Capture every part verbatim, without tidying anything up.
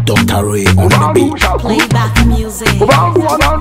Doctor Ray on the beat. Playback music. Oh,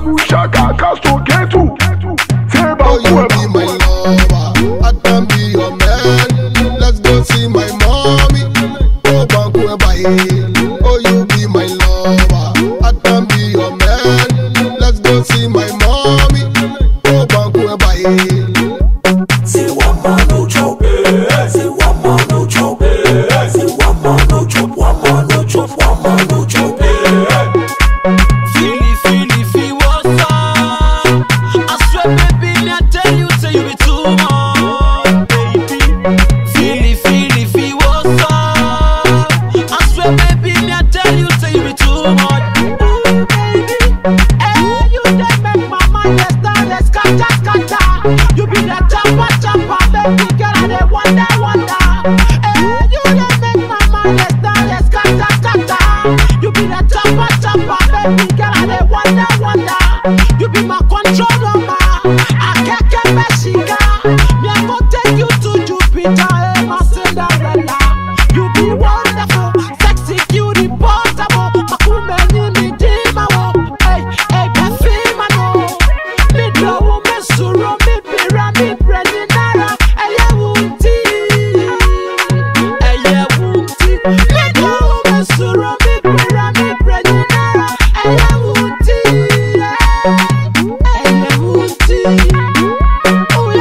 you be my lover, I can be your man. Let's go see my mommy. Oh, Banku Ebaye. Oh, you be my lover, I can be your man. Let's go see my mommy. Oh, Banku Ebaye. Say one more no chop. Say one more no chop. Say one more no chop. One more no chop. One more no chop. Feely, feely, feel what's up. I swear, baby, me I tell you, say you be too much, baby. Feely, feely, feel what's up. I swear, baby, me I tell you, say you be too much, baby. Hey, you dey make my mind dey start dey scatter, scatter. You be the chopper, chopper, baby girl, I dey wonder, wonder. Hey, you dey make my mind dey start dey scatter, scatter. You be the chopper, chopper, baby girl, I dey wonder, wonder. You be my control number. I can't get Mexica. Me I go take you to Jupiter, hey, my Cinderella. You be wonderful, sexy, cutie, portable. Makume ni mi dima wo. Hey, hey, perfima no. Mi blow me suro, mi pira, mi breni nara. Eye wunti, eye wunti. Mi blow me suro, mi pira, mi breni nara. Eye wunti, eye wunti. Ooh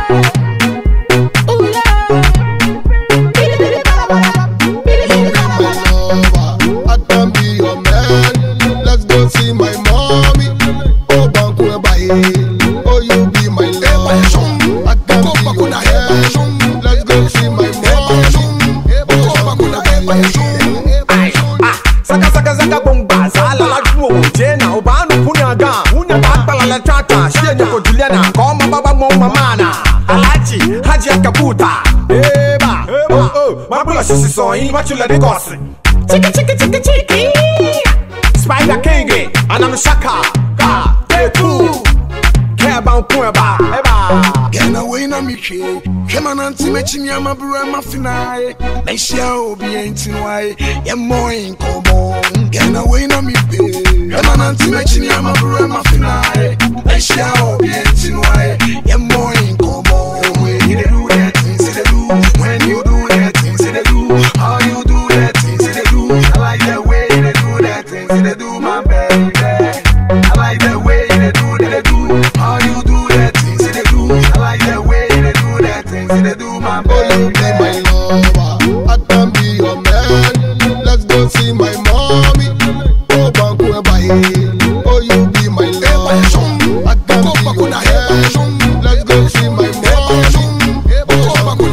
yeah, ooh yeah. Bidi bidi bada bada, bidi bidi bada My bada. lover, I can be your man. Let's go see my mommy. Oh, Banku Ebaye. Oh, you be my lover, I can be your man. Let's go see my mommy. Oh, Banku Ebaye. Saka saka saka bomba sala la duo jena obanu punyaga unya bakala la tata shenya ko Juliana koma baba mo mamana alaji haji akaputa eba oh oh mabula sisi soyi machula de gosi chiki chiki chiki chiki Spider King anam shaka ka tetu keba unkueba eba Gana wena miche. Kema nanti mechi mi amabura mafinae. Naishia obi entinwae. Ye mo inkomo. Gana wena mipe. Kema nanti mechi mi amabura mafinae. Naishia obi entinwae. Ye mo inkomo. When you do that things they do. When you do that things they do. How you do that things they do. I like the way they do that things they do, my baby. I like the way they do that they do. How you do that things they do. I like the way they do that things they do, my Oh, you be baby. my lover, I can be your man. Let's go see my mommy. Oh, Banku Ebaye. Oh, you be my lover, I can be your man. Let's go see my mommy. Oh, Banku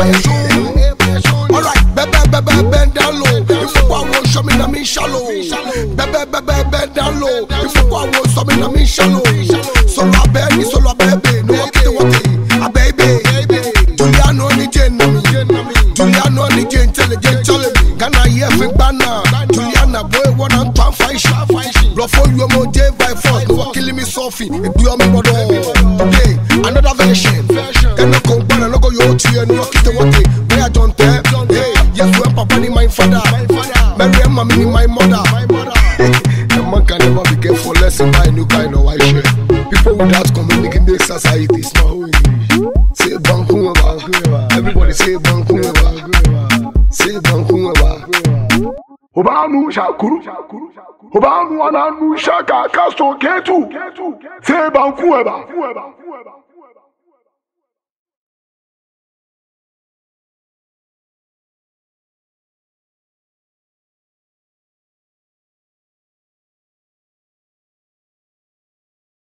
Ebaye. Alright, bebe bebe bend down low. If you want show me na me shallow. Bebe bebe bend down low. If you want show me na me shallow. Solo a baby, solo a baby. No wakite wate, a baby. Juliano ni Jane mi. Juliano ni Jane intelligent chale mi. Ghana ye fin bana. Juliana boy one and two five shot. Blow for you mo J by force. No killing me Sophie. It do me bodo. Today another version. Can no come bana no go yo to you no wakite wate. Where I don't tell. Hey, yes when papa ni my father. Mary and mommy ni my mother. A man can never be careful less in buy new kind of white shirt. People without communicating in this society is not who it is. Say Banku Ebaye. Everybody say Banku Ebaye. Say Banku Ebaye. Obanu shakuru. Obanu ananu shaka kasto ketu. Say Banku Ebaye.